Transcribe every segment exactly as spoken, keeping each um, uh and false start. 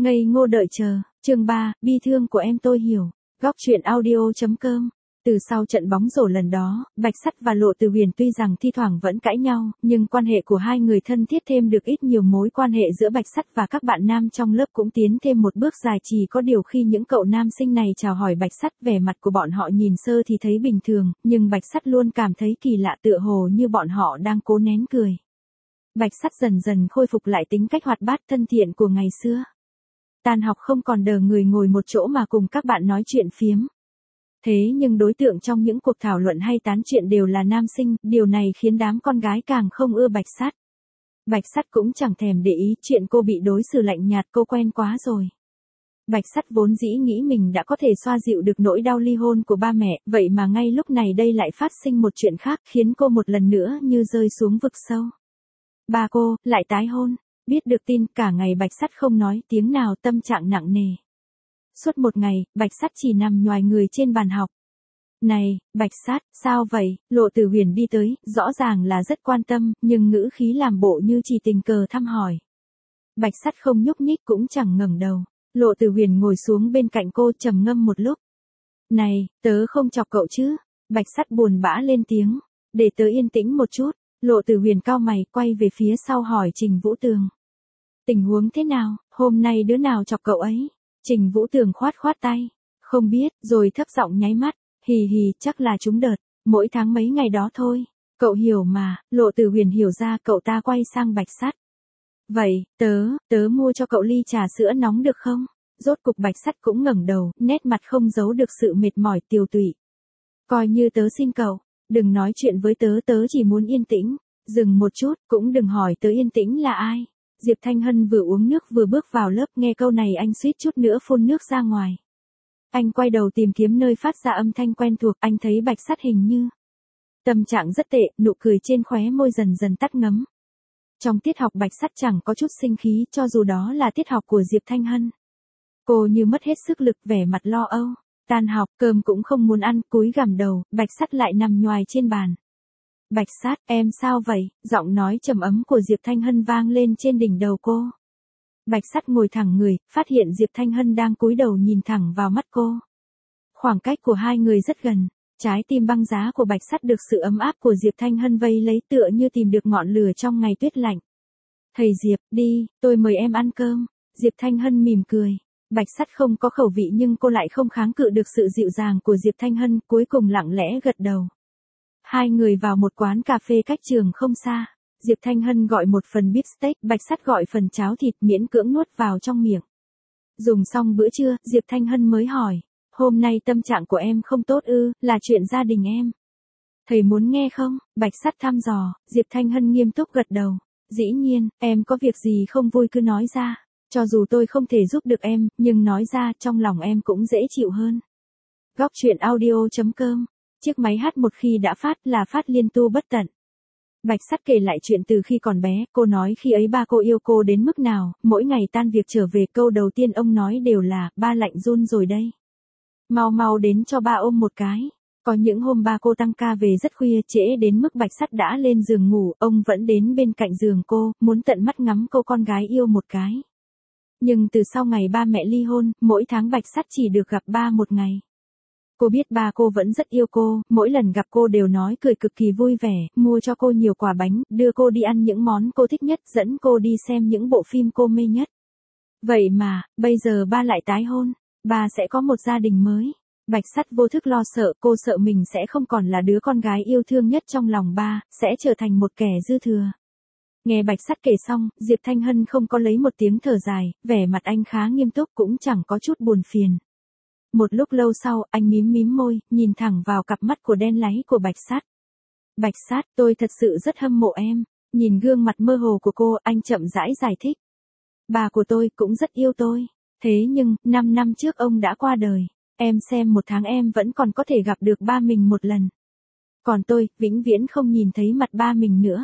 Ngây ngô đợi chờ, chương ba, bi thương của em tôi hiểu. Góc truyện audio.com. Từ sau trận bóng rổ lần đó, Bạch Sắt và Lộ Từ Huyền tuy rằng thi thoảng vẫn cãi nhau, nhưng quan hệ của hai người thân thiết thêm được ít nhiều, mối quan hệ giữa Bạch Sắt và các bạn nam trong lớp cũng tiến thêm một bước dài. Chỉ có điều khi những cậu nam sinh này chào hỏi Bạch Sắt, vẻ mặt của bọn họ nhìn sơ thì thấy bình thường, nhưng Bạch Sắt luôn cảm thấy kỳ lạ, tựa hồ như bọn họ đang cố nén cười. Bạch Sắt dần dần khôi phục lại tính cách hoạt bát thân thiện của ngày xưa. Tan học không còn đờ người ngồi một chỗ mà cùng các bạn nói chuyện phiếm. Thế nhưng đối tượng trong những cuộc thảo luận hay tán chuyện đều là nam sinh, điều này khiến đám con gái càng không ưa Bạch Sắt. Bạch Sắt cũng chẳng thèm để ý chuyện cô bị đối xử lạnh nhạt, cô quen quá rồi. Bạch Sắt vốn dĩ nghĩ mình đã có thể xoa dịu được nỗi đau ly hôn của ba mẹ, vậy mà ngay lúc này đây lại phát sinh một chuyện khác, khiến cô một lần nữa như rơi xuống vực sâu. Ba cô lại tái hôn. Biết được tin, cả ngày Bạch Sắt không nói tiếng nào, tâm trạng nặng nề. Suốt một ngày, Bạch Sắt chỉ nằm nhoài người trên bàn học. Này, Bạch Sắt, sao vậy? Lộ Từ Huyền đi tới, rõ ràng là rất quan tâm, nhưng ngữ khí làm bộ như chỉ tình cờ thăm hỏi. Bạch Sắt không nhúc nhích cũng chẳng ngẩng đầu. Lộ Từ Huyền ngồi xuống bên cạnh cô, trầm ngâm một lúc. Này, tớ không chọc cậu chứ? Bạch Sắt buồn bã lên tiếng. Để tớ yên tĩnh một chút. Lộ Từ Huyền cau mày, quay về phía sau hỏi Trình Vũ Tường. Tình huống thế nào, hôm nay đứa nào chọc cậu ấy? Trình Vũ Tường khoát khoát tay. Không biết, rồi thấp giọng nháy mắt. Hì hì, chắc là trúng đợt, mỗi tháng mấy ngày đó thôi. Cậu hiểu mà. Lộ Từ Huyền hiểu ra, cậu ta quay sang Bạch Sắt. Vậy, tớ, tớ mua cho cậu ly trà sữa nóng được không? Rốt cục Bạch Sắt cũng ngẩng đầu, nét mặt không giấu được sự mệt mỏi tiều tụy. Coi như tớ xin cậu, đừng nói chuyện với tớ, tớ chỉ muốn yên tĩnh. Dừng một chút, cũng đừng hỏi tớ yên tĩnh là ai. Diệp Thanh Hân vừa uống nước vừa bước vào lớp, nghe câu này anh suýt chút nữa phun nước ra ngoài. Anh quay đầu tìm kiếm nơi phát ra âm thanh quen thuộc, anh thấy Bạch Sắt hình như tâm trạng rất tệ, nụ cười trên khóe môi dần dần tắt ngấm. Trong tiết học Bạch Sắt chẳng có chút sinh khí, cho dù đó là tiết học của Diệp Thanh Hân. Cô như mất hết sức lực, vẻ mặt lo âu. Tan học, cơm cũng không muốn ăn, cúi gằm đầu, Bạch Sắt lại nằm nhoài trên bàn. Bạch Sắt, em sao vậy? Giọng nói trầm ấm của Diệp Thanh Hân vang lên trên đỉnh đầu cô. Bạch Sắt ngồi thẳng người, phát hiện Diệp Thanh Hân đang cúi đầu nhìn thẳng vào mắt cô. Khoảng cách của hai người rất gần, trái tim băng giá của Bạch Sắt được sự ấm áp của Diệp Thanh Hân vây lấy, tựa như tìm được ngọn lửa trong ngày tuyết lạnh. Thầy Diệp, đi, tôi mời em ăn cơm. Diệp Thanh Hân mỉm cười. Bạch Sắt không có khẩu vị nhưng cô lại không kháng cự được sự dịu dàng của Diệp Thanh Hân, cuối cùng lặng lẽ gật đầu. Hai người vào một quán cà phê cách trường không xa. Diệp Thanh Hân gọi một phần beef steak, Bạch Sắt gọi phần cháo thịt, miễn cưỡng nuốt vào trong miệng. Dùng xong bữa trưa, Diệp Thanh Hân mới hỏi. Hôm nay tâm trạng của em không tốt ư, là chuyện gia đình em. Thầy muốn nghe không? Bạch Sắt thăm dò. Diệp Thanh Hân nghiêm túc gật đầu. Dĩ nhiên, em có việc gì không vui cứ nói ra. Cho dù tôi không thể giúp được em, nhưng nói ra trong lòng em cũng dễ chịu hơn. Góc truyện audio.com. Chiếc máy hát một khi đã phát là phát liên tu bất tận. Bạch Sắt kể lại chuyện từ khi còn bé, cô nói khi ấy ba cô yêu cô đến mức nào, mỗi ngày tan việc trở về câu đầu tiên ông nói đều là, ba lạnh run rồi đây. Mau mau đến cho ba ôm một cái. Có những hôm ba cô tăng ca về rất khuya, trễ đến mức Bạch Sắt đã lên giường ngủ, ông vẫn đến bên cạnh giường cô, muốn tận mắt ngắm cô con gái yêu một cái. Nhưng từ sau ngày ba mẹ ly hôn, mỗi tháng Bạch Sắt chỉ được gặp ba một ngày. Cô biết ba cô vẫn rất yêu cô, mỗi lần gặp cô đều nói cười cực kỳ vui vẻ, mua cho cô nhiều quà bánh, đưa cô đi ăn những món cô thích nhất, dẫn cô đi xem những bộ phim cô mê nhất. Vậy mà, bây giờ ba lại tái hôn, ba sẽ có một gia đình mới. Bạch Sắt vô thức lo sợ, cô sợ mình sẽ không còn là đứa con gái yêu thương nhất trong lòng ba, sẽ trở thành một kẻ dư thừa. Nghe Bạch Sắt kể xong, Diệp Thanh Hân không có lấy một tiếng thở dài, vẻ mặt anh khá nghiêm túc, cũng chẳng có chút buồn phiền. Một lúc lâu sau, anh mím mím môi, nhìn thẳng vào cặp mắt của đen láy của Bạch Sắt. Bạch Sắt, tôi thật sự rất hâm mộ em. Nhìn gương mặt mơ hồ của cô, anh chậm rãi giải thích. Bà của tôi cũng rất yêu tôi. Thế nhưng, năm năm trước ông đã qua đời. Em xem một tháng em vẫn còn có thể gặp được ba mình một lần. Còn tôi, vĩnh viễn không nhìn thấy mặt ba mình nữa.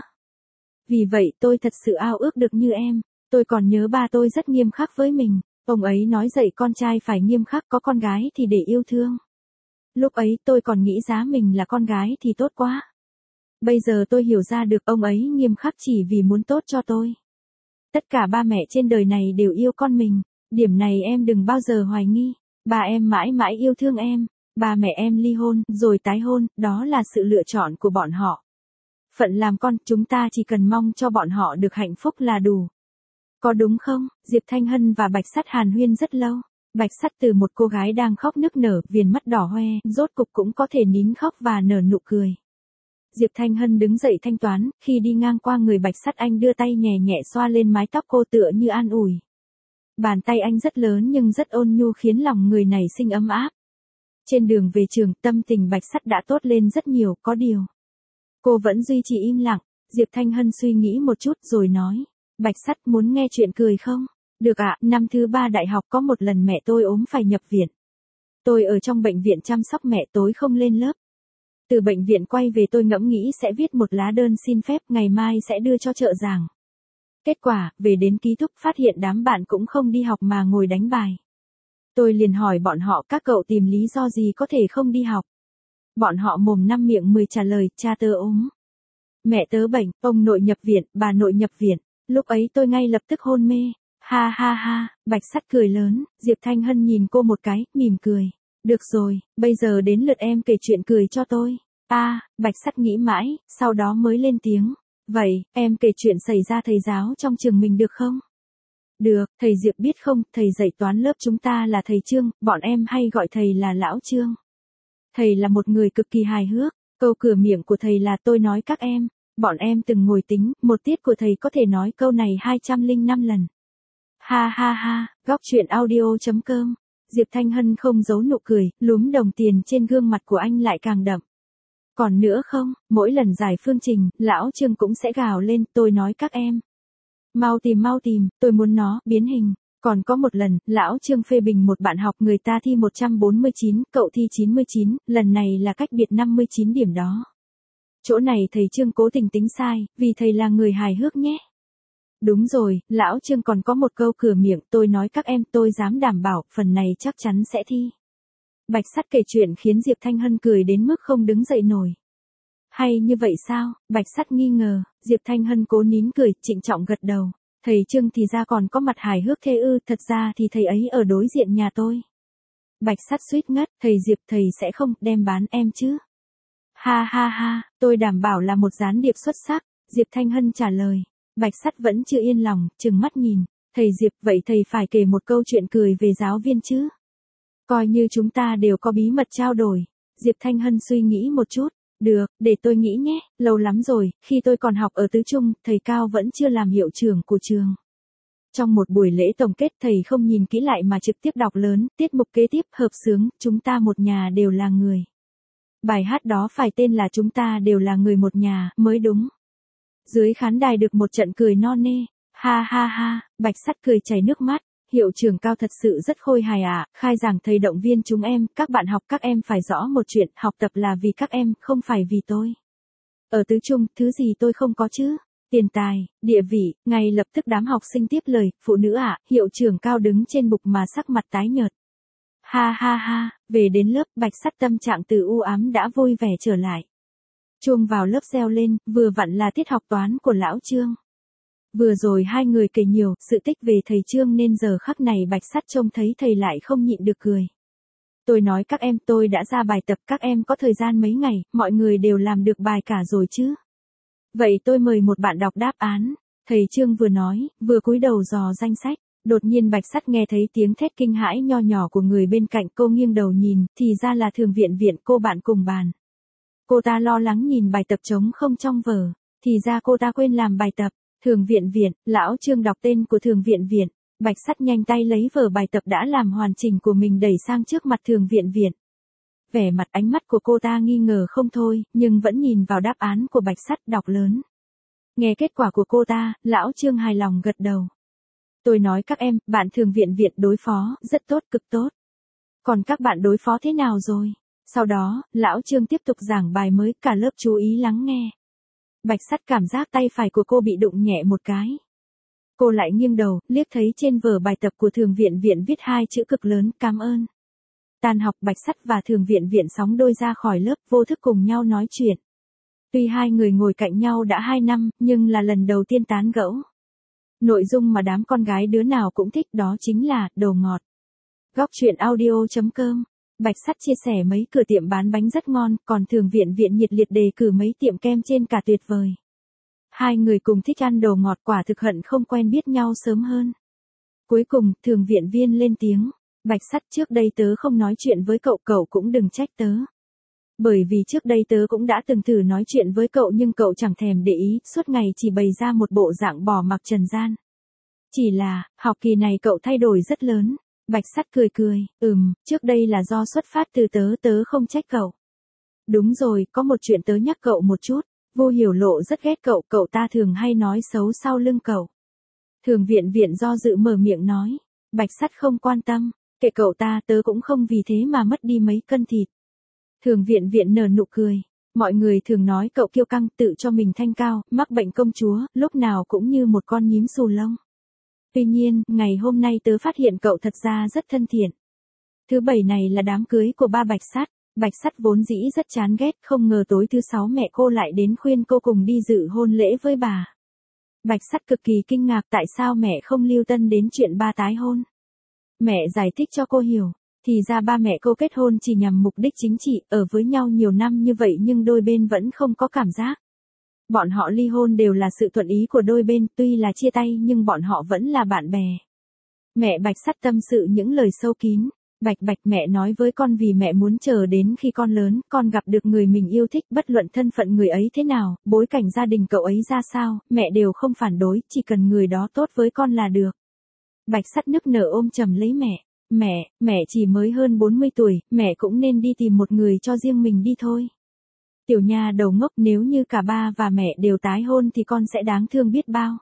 Vì vậy tôi thật sự ao ước được như em. Tôi còn nhớ ba tôi rất nghiêm khắc với mình. Ông ấy nói dạy con trai phải nghiêm khắc, có con gái thì để yêu thương. Lúc ấy tôi còn nghĩ giá mình là con gái thì tốt quá. Bây giờ tôi hiểu ra được ông ấy nghiêm khắc chỉ vì muốn tốt cho tôi. Tất cả ba mẹ trên đời này đều yêu con mình. Điểm này em đừng bao giờ hoài nghi. Ba em mãi mãi yêu thương em. Ba mẹ em ly hôn, rồi tái hôn, đó là sự lựa chọn của bọn họ. Phận làm con, chúng ta chỉ cần mong cho bọn họ được hạnh phúc là đủ. Có đúng không? Diệp Thanh Hân và Bạch Sắt hàn huyên rất lâu. Bạch Sắt từ một cô gái đang khóc nức nở, viền mắt đỏ hoe, rốt cục cũng có thể nín khóc và nở nụ cười. Diệp Thanh Hân đứng dậy thanh toán, khi đi ngang qua người Bạch Sắt anh đưa tay nhẹ nhẹ xoa lên mái tóc cô tựa như an ủi. Bàn tay anh rất lớn nhưng rất ôn nhu khiến lòng người này sinh ấm áp. Trên đường về trường, tâm tình Bạch Sắt đã tốt lên rất nhiều, có điều. Cô vẫn duy trì im lặng. Diệp Thanh Hân suy nghĩ một chút rồi nói. Bạch Sắt muốn nghe chuyện cười không? Được ạ, năm thứ ba đại học có một lần mẹ tôi ốm phải nhập viện. Tôi ở trong bệnh viện chăm sóc mẹ, tối không lên lớp. Từ bệnh viện quay về tôi ngẫm nghĩ sẽ viết một lá đơn xin phép, ngày mai sẽ đưa cho trợ giảng. Kết quả, về đến ký túc phát hiện đám bạn cũng không đi học mà ngồi đánh bài. Tôi liền hỏi bọn họ các cậu tìm lý do gì có thể không đi học. Bọn họ mồm năm miệng mười trả lời, cha tớ ốm. Mẹ tớ bệnh, ông nội nhập viện, bà nội nhập viện. Lúc ấy tôi ngay lập tức hôn mê. Ha ha ha, Bạch Sắt cười lớn. Diệp Thanh Hân nhìn cô một cái, mỉm cười. Được rồi, bây giờ đến lượt em kể chuyện cười cho tôi. A, à, Bạch Sắt nghĩ mãi, sau đó mới lên tiếng. Vậy, em kể chuyện xảy ra thầy giáo trong trường mình được không? Được, thầy Diệp biết không, thầy dạy toán lớp chúng ta là thầy Trương, bọn em hay gọi thầy là Lão Trương. Thầy là một người cực kỳ hài hước, câu cửa miệng của thầy là tôi nói các em. Bọn em từng ngồi tính, một tiết của thầy có thể nói câu này hai trăm lẻ năm lần. Ha ha ha, góc truyện audio chấm com. Diệp Thanh Hân không giấu nụ cười, lúm đồng tiền trên gương mặt của anh lại càng đậm. Còn nữa không, mỗi lần giải phương trình, Lão Trương cũng sẽ gào lên, tôi nói các em. Mau tìm mau tìm, tôi muốn nó, biến hình. Còn có một lần, Lão Trương phê bình một bạn học người ta thi một trăm bốn mươi chín, cậu thi chín mươi chín, lần này là cách biệt năm mươi chín điểm đó. Chỗ này thầy Trương cố tình tính sai, vì thầy là người hài hước nhé. Đúng rồi, Lão Trương còn có một câu cửa miệng, tôi nói các em, tôi dám đảm bảo, phần này chắc chắn sẽ thi. Bạch Sắt kể chuyện khiến Diệp Thanh Hân cười đến mức không đứng dậy nổi. Hay như vậy sao? Bạch Sắt nghi ngờ. Diệp Thanh Hân cố nín cười, trịnh trọng gật đầu. Thầy Trương thì ra còn có mặt hài hước thế ư, thật ra thì thầy ấy ở đối diện nhà tôi. Bạch Sắt suýt ngất, thầy Diệp thầy sẽ không đem bán em chứ? Ha ha ha, tôi đảm bảo là một gián điệp xuất sắc. Diệp Thanh Hân trả lời. Bạch Sắt vẫn chưa yên lòng, trừng mắt nhìn. Thầy Diệp, vậy thầy phải kể một câu chuyện cười về giáo viên chứ? Coi như chúng ta đều có bí mật trao đổi. Diệp Thanh Hân suy nghĩ một chút. Được, để tôi nghĩ nhé, lâu lắm rồi, khi tôi còn học ở tứ trung, thầy Cao vẫn chưa làm hiệu trưởng của trường. Trong một buổi lễ tổng kết thầy không nhìn kỹ lại mà trực tiếp đọc lớn, tiết mục kế tiếp hợp xướng, chúng ta một nhà đều là người. Bài hát đó phải tên là chúng ta đều là người một nhà, mới đúng. Dưới khán đài được một trận cười no nê, ha ha ha, Bạch Sắt cười chảy nước mắt. Hiệu trưởng Cao thật sự rất khôi hài à, khai giảng thầy động viên chúng em, các bạn học các em phải rõ một chuyện, học tập là vì các em, không phải vì tôi. Ở tứ trung, thứ gì tôi không có chứ? Tiền tài, địa vị, ngay lập tức đám học sinh tiếp lời, phụ nữ ạ, à, hiệu trưởng Cao đứng trên bục mà sắc mặt tái nhợt. Ha ha ha, về đến lớp, Bạch Sắt tâm trạng từ u ám đã vui vẻ trở lại. Chuông vào lớp reo lên, vừa vặn là tiết học toán của Lão Trương. Vừa rồi hai người kể nhiều sự tích về thầy Trương nên giờ khắc này Bạch Sắt trông thấy thầy lại không nhịn được cười. Tôi nói các em, tôi đã ra bài tập, các em có thời gian mấy ngày, mọi người đều làm được bài cả rồi chứ. Vậy tôi mời một bạn đọc đáp án. Thầy Trương vừa nói, vừa cúi đầu dò danh sách. Đột nhiên Bạch Sắt nghe thấy tiếng thét kinh hãi nho nhỏ của người bên cạnh, cô nghiêng đầu nhìn, thì ra là Thường Viện Viện, cô bạn cùng bàn. Cô ta lo lắng nhìn bài tập trống không trong vở, thì ra cô ta quên làm bài tập. Thường Viện Viện, Lão Trương đọc tên của Thường Viện Viện. Bạch Sắt nhanh tay lấy vở bài tập đã làm hoàn chỉnh của mình đẩy sang trước mặt Thường Viện Viện. Vẻ mặt ánh mắt của cô ta nghi ngờ không thôi, nhưng vẫn nhìn vào đáp án của Bạch Sắt đọc lớn. Nghe kết quả của cô ta, Lão Trương hài lòng gật đầu. Tôi nói các em, bạn Thường Viện Viện đối phó, rất tốt, cực tốt. Còn các bạn đối phó thế nào rồi? Sau đó, Lão Trương tiếp tục giảng bài mới, cả lớp chú ý lắng nghe. Bạch Sắt cảm giác tay phải của cô bị đụng nhẹ một cái. Cô lại nghiêng đầu, liếc thấy trên vở bài tập của Thường Viện Viện viết hai chữ cực lớn, cảm ơn. Tan học Bạch Sắt và Thường Viện Viện sóng đôi ra khỏi lớp, vô thức cùng nhau nói chuyện. Tuy hai người ngồi cạnh nhau đã hai năm, nhưng là lần đầu tiên tán gẫu. Nội dung mà đám con gái đứa nào cũng thích đó chính là đồ ngọt. Góc truyện audio.com. Bạch Sắt chia sẻ mấy cửa tiệm bán bánh rất ngon, còn Thường Viện Viện nhiệt liệt đề cử mấy tiệm kem trên cả tuyệt vời. Hai người cùng thích ăn đồ ngọt, quả thực hận không quen biết nhau sớm hơn. Cuối cùng, Thường Viện Viên lên tiếng. Bạch Sắt, trước đây tớ không nói chuyện với cậu, cậu cũng đừng trách tớ. Bởi vì trước đây tớ cũng đã từng thử nói chuyện với cậu nhưng cậu chẳng thèm để ý, suốt ngày chỉ bày ra một bộ dạng bỏ mặc trần gian. Chỉ là, học kỳ này cậu thay đổi rất lớn. Bạch Sắt cười cười, ừm, trước đây là do xuất phát từ tớ, tớ không trách cậu. Đúng rồi, có một chuyện tớ nhắc cậu một chút. Vô Hiểu Lộ rất ghét cậu, cậu ta thường hay nói xấu sau lưng cậu. Thường Viện Viện do dự mở miệng nói. Bạch Sắt không quan tâm, kệ cậu ta, tớ cũng không vì thế mà mất đi mấy cân thịt. Thường Viện Viện nở nụ cười. Mọi người thường nói cậu kiêu căng, tự cho mình thanh cao, mắc bệnh công chúa, lúc nào cũng như một con nhím xù lông. Tuy nhiên, ngày hôm nay tớ phát hiện cậu thật ra rất thân thiện. Thứ bảy này là đám cưới của ba Bạch Sắt. Bạch Sắt vốn dĩ rất chán ghét, không ngờ tối thứ sáu mẹ cô lại đến khuyên cô cùng đi dự hôn lễ với bà. Bạch Sắt cực kỳ kinh ngạc tại sao mẹ không lưu tâm đến chuyện ba tái hôn. Mẹ giải thích cho cô hiểu, thì ra ba mẹ cô kết hôn chỉ nhằm mục đích chính trị, ở với nhau nhiều năm như vậy nhưng đôi bên vẫn không có cảm giác. Bọn họ ly hôn đều là sự thuận ý của đôi bên, tuy là chia tay nhưng bọn họ vẫn là bạn bè. Mẹ Bạch Sắt tâm sự những lời sâu kín. Bạch Bạch, mẹ nói với con vì mẹ muốn chờ đến khi con lớn, con gặp được người mình yêu thích, bất luận thân phận người ấy thế nào, bối cảnh gia đình cậu ấy ra sao, mẹ đều không phản đối, chỉ cần người đó tốt với con là được. Bạch Sắt nức nở ôm chầm lấy mẹ. Mẹ, mẹ chỉ mới hơn bốn mươi tuổi, mẹ cũng nên đi tìm một người cho riêng mình đi thôi. Tiểu nha đầu ngốc, nếu như cả ba và mẹ đều tái hôn thì con sẽ đáng thương biết bao.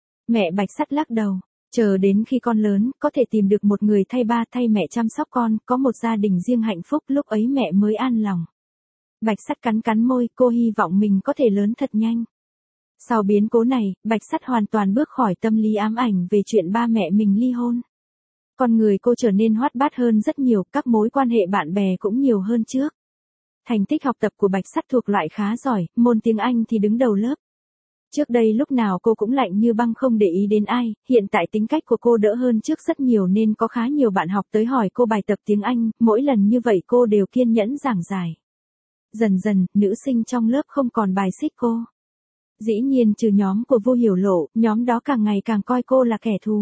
Mẹ Bạch Sắt lắc đầu. Chờ đến khi con lớn, có thể tìm được một người thay ba thay mẹ chăm sóc con, có một gia đình riêng hạnh phúc, lúc ấy mẹ mới an lòng. Bạch Sắt cắn cắn môi, cô hy vọng mình có thể lớn thật nhanh. Sau biến cố này, Bạch Sắt hoàn toàn bước khỏi tâm lý ám ảnh về chuyện ba mẹ mình ly hôn. Con người cô trở nên hoạt bát hơn rất nhiều, các mối quan hệ bạn bè cũng nhiều hơn trước. Thành tích học tập của Bạch Sắt thuộc loại khá giỏi, môn tiếng Anh thì đứng đầu lớp. Trước đây lúc nào cô cũng lạnh như băng không để ý đến ai, hiện tại tính cách của cô đỡ hơn trước rất nhiều nên có khá nhiều bạn học tới hỏi cô bài tập tiếng Anh, mỗi lần như vậy cô đều kiên nhẫn giảng giải. Dần dần, nữ sinh trong lớp không còn bài xích cô. Dĩ nhiên trừ nhóm của Vô Hiểu Lộ, nhóm đó càng ngày càng coi cô là kẻ thù.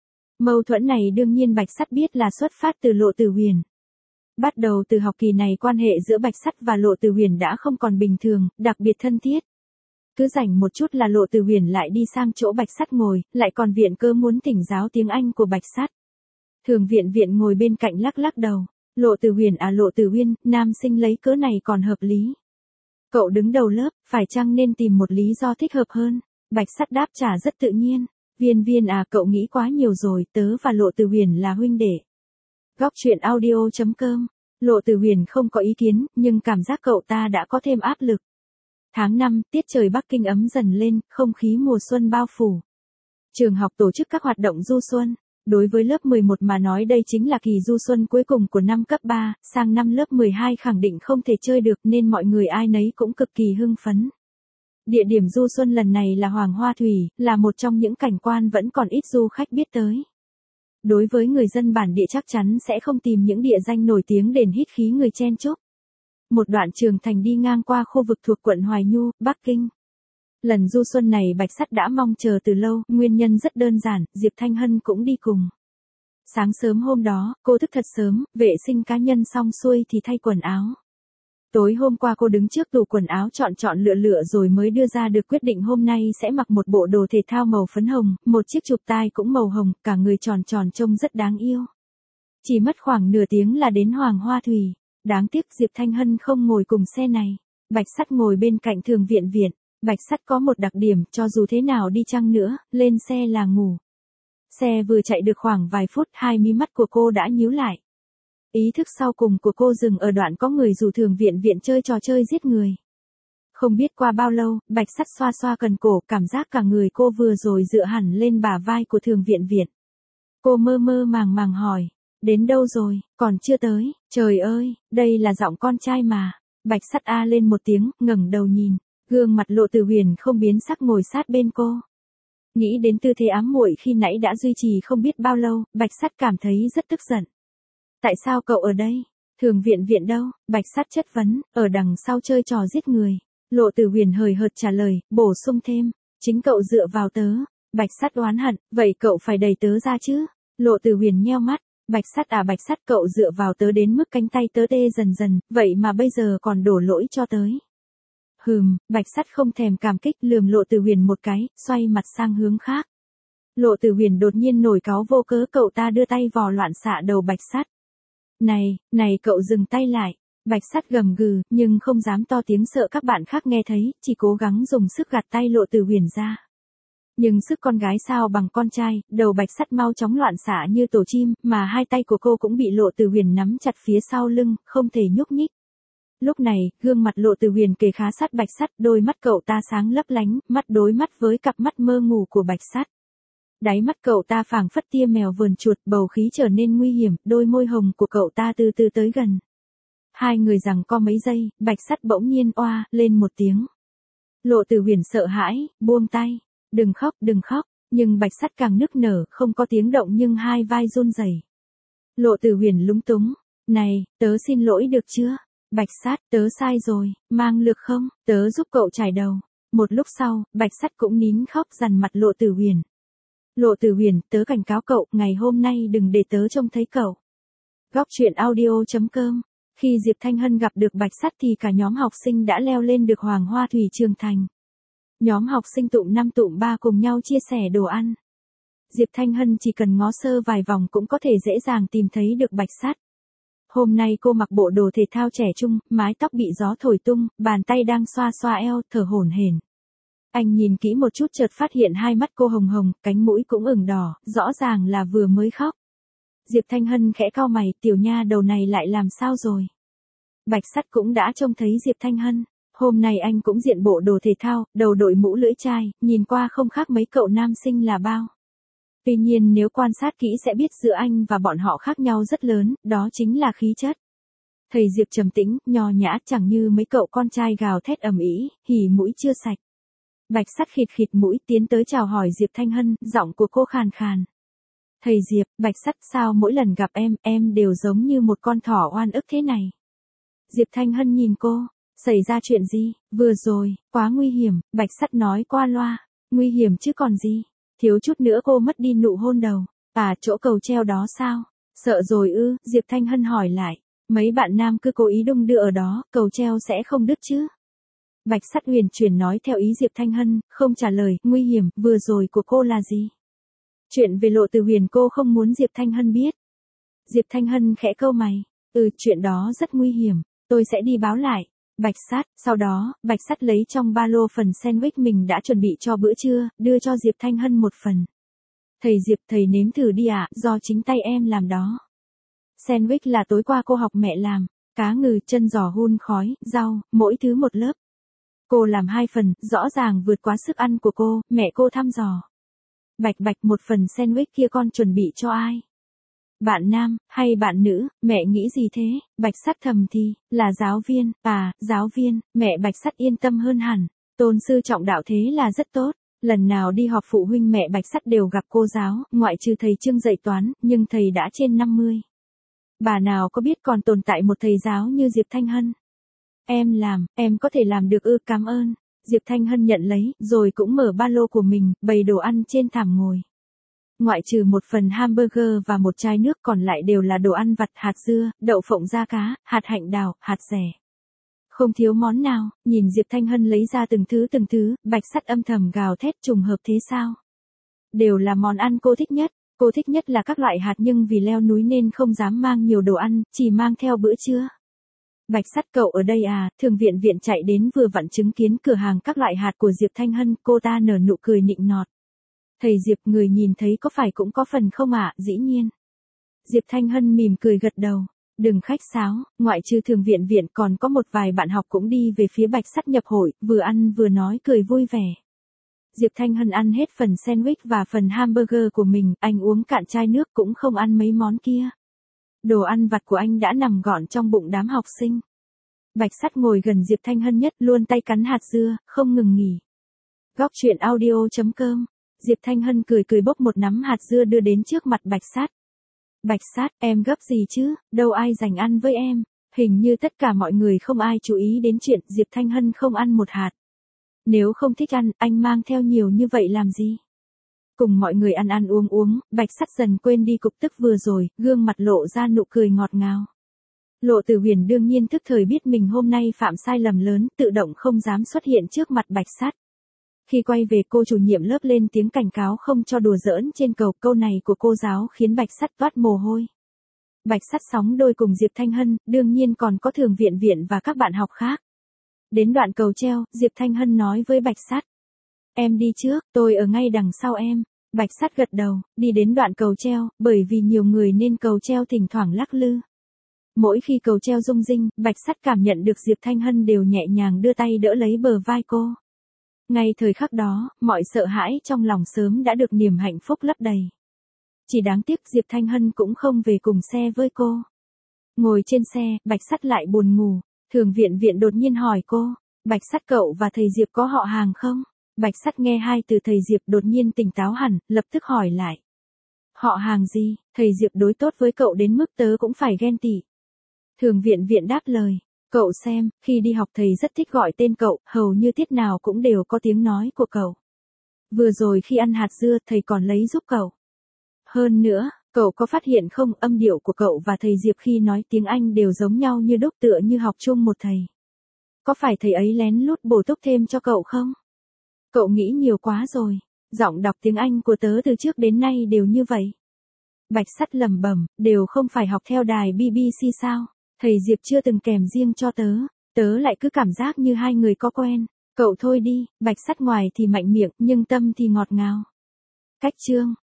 Mâu thuẫn này đương nhiên Bạch Sắt biết là xuất phát từ Lộ Tử Huyền. Bắt đầu từ học kỳ này quan hệ giữa Bạch Sắt và Lộ Tử Huyền đã không còn bình thường, đặc biệt thân thiết. Cứ rảnh một chút là Lộ Tử Huyền lại đi sang chỗ Bạch Sắt ngồi, lại còn viện cớ muốn thỉnh giáo tiếng Anh của Bạch Sắt. Thường Viện Viện ngồi bên cạnh lắc lắc đầu. Lộ Tử Huyền à Lộ Tử Huyên, nam sinh lấy cớ này còn hợp lý. Cậu đứng đầu lớp, phải chăng nên tìm một lý do thích hợp hơn? Bạch Sắt đáp trả rất tự nhiên. Viên Viên à, cậu nghĩ quá nhiều rồi, tớ và Lộ Tử Huyền là huynh đệ. Góc truyện audio.com. Lộ Tử Huyền không có ý kiến, nhưng cảm giác cậu ta đã có thêm áp lực. Tháng năm, tiết trời Bắc Kinh ấm dần lên, không khí mùa xuân bao phủ. Trường học tổ chức các hoạt động du xuân. Đối với lớp mười một mà nói đây chính là kỳ du xuân cuối cùng của năm cấp ba, sang năm lớp mười hai khẳng định không thể chơi được nên mọi người ai nấy cũng cực kỳ hưng phấn. Địa điểm du xuân lần này là Hoàng Hoa Thủy, là một trong những cảnh quan vẫn còn ít du khách biết tới. Đối với người dân bản địa chắc chắn sẽ không tìm những địa danh nổi tiếng đền hít khí người chen chúc. Một đoạn trường thành đi ngang qua khu vực thuộc quận Hoài Nhu, Bắc Kinh. Lần du xuân này Bạch Sắt đã mong chờ từ lâu, nguyên nhân rất đơn giản, Diệp Thanh Hân cũng đi cùng. Sáng sớm hôm đó, cô thức thật sớm, vệ sinh cá nhân xong xuôi thì thay quần áo. Tối hôm qua cô đứng trước tủ quần áo chọn chọn lựa lựa rồi mới đưa ra được quyết định hôm nay sẽ mặc một bộ đồ thể thao màu phấn hồng, một chiếc chụp tai cũng màu hồng, cả người tròn tròn trông rất đáng yêu. Chỉ mất khoảng nửa tiếng là đến Hoàng Hoa Thủy. Đáng tiếc Diệp Thanh Hân không ngồi cùng xe này. Bạch Sắt ngồi bên cạnh Thường Viện Viện. Bạch Sắt có một đặc điểm, cho dù thế nào đi chăng nữa, lên xe là ngủ. Xe vừa chạy được khoảng vài phút, hai mí mắt của cô đã nhíu lại. Ý thức sau cùng của cô dừng ở đoạn có người rủ Thường Viện Viện chơi trò chơi giết người. Không biết qua bao lâu, Bạch Sắt xoa xoa cần cổ, cảm giác cả người cô vừa rồi dựa hẳn lên bả vai của Thường Viện Viện. Cô mơ mơ màng màng hỏi, đến đâu rồi, còn chưa tới, trời ơi, đây là giọng con trai mà. Bạch Sắt a lên một tiếng, ngẩng đầu nhìn, gương mặt Lộ Tử Huyền không biến sắc ngồi sát bên cô. Nghĩ đến tư thế ám muội khi nãy đã duy trì không biết bao lâu, Bạch Sắt cảm thấy rất tức giận. Tại sao cậu ở đây? Thường viện viện đâu? Bạch Sắt chất vấn, ở đằng sau chơi trò giết người. Lộ Tử Huyền hời hợt trả lời, bổ sung thêm, chính cậu dựa vào tớ. Bạch Sắt oán hận, vậy cậu phải đẩy tớ ra chứ? Lộ Tử Huyền nheo mắt, Bạch Sắt à Bạch Sắt cậu dựa vào tớ đến mức cánh tay tớ tê dần dần, vậy mà bây giờ còn đổ lỗi cho tới. Hừm, Bạch Sắt không thèm cảm kích lườm Lộ Tử Huyền một cái, xoay mặt sang hướng khác. Lộ Tử Huyền đột nhiên nổi cáu vô cớ cậu ta đưa tay vò loạn xạ đầu Bạch Sắt. Này, này cậu dừng tay lại. Bạch Sắt gầm gừ, nhưng không dám to tiếng sợ các bạn khác nghe thấy, chỉ cố gắng dùng sức gạt tay Lộ Tử Huyền ra. Nhưng sức con gái sao bằng con trai, đầu Bạch Sắt mau chóng loạn xạ như tổ chim, mà hai tay của cô cũng bị Lộ Tử Huyền nắm chặt phía sau lưng, không thể nhúc nhích. Lúc này, gương mặt Lộ Tử Huyền kề khá sát Bạch Sắt, đôi mắt cậu ta sáng lấp lánh, mắt đối mắt với cặp mắt mơ ngủ của Bạch Sắt. Đáy mắt cậu ta phảng phất tia mèo vườn chuột, bầu khí trở nên nguy hiểm, đôi môi hồng của cậu ta từ từ tới gần. Hai người giằng co mấy giây, Bạch Sắt bỗng nhiên oa lên một tiếng. Lộ Tử Huyền sợ hãi, buông tay, đừng khóc, đừng khóc, nhưng Bạch Sắt càng nức nở, không có tiếng động nhưng hai vai run rẩy. Lộ Tử Huyền lúng túng, này, tớ xin lỗi được chưa? Bạch Sắt, tớ sai rồi, mang lược không, tớ giúp cậu chải đầu. Một lúc sau, Bạch Sắt cũng nín khóc dằn mặt Lộ Tử Huyền. Lộ Tử Huyền, tớ cảnh cáo cậu, ngày hôm nay đừng để tớ trông thấy cậu. Góc truyện audio chấm com. Khi Diệp Thanh Hân gặp được Bạch Sắt thì cả nhóm học sinh đã leo lên được Hoàng Hoa Thủy Trường Thành. Nhóm học sinh tụm năm tụm ba cùng nhau chia sẻ đồ ăn. Diệp Thanh Hân chỉ cần ngó sơ vài vòng cũng có thể dễ dàng tìm thấy được Bạch Sắt. Hôm nay cô mặc bộ đồ thể thao trẻ trung, mái tóc bị gió thổi tung, bàn tay đang xoa xoa eo, thở hổn hển. Anh nhìn kỹ một chút chợt phát hiện hai mắt cô hồng hồng, cánh mũi cũng ửng đỏ, rõ ràng là vừa mới khóc. Diệp Thanh Hân khẽ cau mày, tiểu nha đầu này lại làm sao rồi? Bạch Sắt cũng đã trông thấy Diệp Thanh Hân. Hôm nay anh cũng diện bộ đồ thể thao, đầu đội mũ lưỡi chai, nhìn qua không khác mấy cậu nam sinh là bao. Tuy nhiên nếu quan sát kỹ sẽ biết giữa anh và bọn họ khác nhau rất lớn, đó chính là khí chất. Thầy Diệp trầm tĩnh, nho nhã, chẳng như mấy cậu con trai gào thét ầm ĩ, hỉ mũi chưa sạch. Bạch Sắt khịt khịt mũi tiến tới chào hỏi Diệp Thanh Hân, giọng của cô khàn khàn. Thầy Diệp, Bạch Sắt sao mỗi lần gặp em, em đều giống như một con thỏ oan ức thế này. Diệp Thanh Hân nhìn cô, xảy ra chuyện gì, vừa rồi, quá nguy hiểm, Bạch Sắt nói qua loa, nguy hiểm chứ còn gì, thiếu chút nữa cô mất đi nụ hôn đầu, à chỗ cầu treo đó sao, sợ rồi ư, Diệp Thanh Hân hỏi lại, mấy bạn nam cứ cố ý đung đưa ở đó, cầu treo sẽ không đứt chứ. Bạch Sắt huyền chuyển nói theo ý Diệp Thanh Hân, không trả lời, nguy hiểm, vừa rồi của cô là gì? Chuyện về Lộ Tử Huyền cô không muốn Diệp Thanh Hân biết. Diệp Thanh Hân khẽ cau mày, ừ, chuyện đó rất nguy hiểm, tôi sẽ đi báo lại. Bạch Sắt, sau đó, Bạch Sắt lấy trong ba lô phần sandwich mình đã chuẩn bị cho bữa trưa, đưa cho Diệp Thanh Hân một phần. Thầy Diệp, thầy nếm thử đi ạ, do chính tay em làm đó. Sandwich là tối qua cô học mẹ làm, cá ngừ, chân giò hun khói, rau, mỗi thứ một lớp. Cô làm hai phần, rõ ràng vượt quá sức ăn của cô, mẹ cô thăm dò. Bạch Bạch, một phần sandwich kia con chuẩn bị cho ai? Bạn nam, hay bạn nữ, mẹ nghĩ gì thế? Bạch Sắt thầm thì, là giáo viên, à, giáo viên, mẹ Bạch Sắt yên tâm hơn hẳn. Tôn sư trọng đạo thế là rất tốt. Lần nào đi họp phụ huynh mẹ Bạch Sắt đều gặp cô giáo, ngoại trừ thầy Trương dạy toán, nhưng thầy đã trên năm mươi. Bà nào có biết còn tồn tại một thầy giáo như Diệp Thanh Hân? Em làm, em có thể làm được ư, cảm ơn. Diệp Thanh Hân nhận lấy, rồi cũng mở ba lô của mình, bày đồ ăn trên thảm ngồi. Ngoại trừ một phần hamburger và một chai nước còn lại đều là đồ ăn vặt, hạt dưa, đậu phộng da cá, hạt hạnh đào, hạt dẻ. Không thiếu món nào, nhìn Diệp Thanh Hân lấy ra từng thứ từng thứ, Bạch Sắt âm thầm gào thét, trùng hợp thế sao? Đều là món ăn cô thích nhất, cô thích nhất là các loại hạt nhưng vì leo núi nên không dám mang nhiều đồ ăn, chỉ mang theo bữa trưa. Bạch Sắt cậu ở đây à, Thường Viện Viện chạy đến vừa vặn chứng kiến cửa hàng các loại hạt của Diệp Thanh Hân, cô ta nở nụ cười nịnh nọt. Thầy Diệp, người nhìn thấy có phải cũng có phần không ạ, dĩ nhiên. Diệp Thanh Hân mỉm cười gật đầu, đừng khách sáo, ngoại trừ Thường Viện Viện còn có một vài bạn học cũng đi về phía Bạch Sắt nhập hội, vừa ăn vừa nói cười vui vẻ. Diệp Thanh Hân ăn hết phần sandwich và phần hamburger của mình, anh uống cạn chai nước cũng không ăn mấy món kia. Đồ ăn vặt của anh đã nằm gọn trong bụng đám học sinh. Bạch Sắt ngồi gần Diệp Thanh Hân nhất, luôn tay cắn hạt dưa, không ngừng nghỉ. Góc truyện audio chấm com Diệp Thanh Hân cười cười bốc một nắm hạt dưa đưa đến trước mặt Bạch Sát. Bạch Sát, em gấp gì chứ, đâu ai dành ăn với em. Hình như tất cả mọi người không ai chú ý đến chuyện Diệp Thanh Hân không ăn một hạt. Nếu không thích ăn, anh mang theo nhiều như vậy làm gì? Cùng mọi người ăn ăn uống uống, Bạch Sắt dần quên đi cục tức vừa rồi, gương mặt lộ ra nụ cười ngọt ngào. Lộ Tử Huyền đương nhiên tức thời biết mình hôm nay phạm sai lầm lớn, tự động không dám xuất hiện trước mặt Bạch Sắt. Khi quay về cô chủ nhiệm lớp lên tiếng cảnh cáo không cho đùa giỡn trên cầu, câu này của cô giáo khiến Bạch Sắt toát mồ hôi. Bạch Sắt sóng đôi cùng Diệp Thanh Hân, đương nhiên còn có Thường Viện Viện và các bạn học khác. Đến đoạn cầu treo, Diệp Thanh Hân nói với Bạch Sắt. Em đi trước, tôi ở ngay đằng sau em. Bạch Sắt gật đầu, đi đến đoạn cầu treo, bởi vì nhiều người nên cầu treo thỉnh thoảng lắc lư. Mỗi khi cầu treo rung rinh, Bạch Sắt cảm nhận được Diệp Thanh Hân đều nhẹ nhàng đưa tay đỡ lấy bờ vai cô. Ngay thời khắc đó, mọi sợ hãi trong lòng sớm đã được niềm hạnh phúc lấp đầy. Chỉ đáng tiếc Diệp Thanh Hân cũng không về cùng xe với cô. Ngồi trên xe, Bạch Sắt lại buồn ngủ. Thường Viện Viện đột nhiên hỏi cô, Bạch Sắt cậu và thầy Diệp có họ hàng không? Bạch Sắt nghe hai từ thầy Diệp đột nhiên tỉnh táo hẳn, lập tức hỏi lại. Họ hàng gì, thầy Diệp đối tốt với cậu đến mức tớ cũng phải ghen tị. Thường Viện Viện đáp lời, cậu xem, khi đi học thầy rất thích gọi tên cậu, hầu như tiết nào cũng đều có tiếng nói của cậu. Vừa rồi khi ăn hạt dưa thầy còn lấy giúp cậu. Hơn nữa, cậu có phát hiện không, âm điệu của cậu và thầy Diệp khi nói tiếng Anh đều giống nhau như đúc, tựa như học chung một thầy. Có phải thầy ấy lén lút bổ túc thêm cho cậu không? Cậu nghĩ nhiều quá rồi, giọng đọc tiếng Anh của tớ từ trước đến nay đều như vậy. Bạch Sắt lẩm bẩm, đều không phải học theo đài bê bê xê sao? Thầy Diệp chưa từng kèm riêng cho tớ, tớ lại cứ cảm giác như hai người có quen. Cậu thôi đi, Bạch Sắt ngoài thì mạnh miệng, nhưng tâm thì ngọt ngào. Cách chương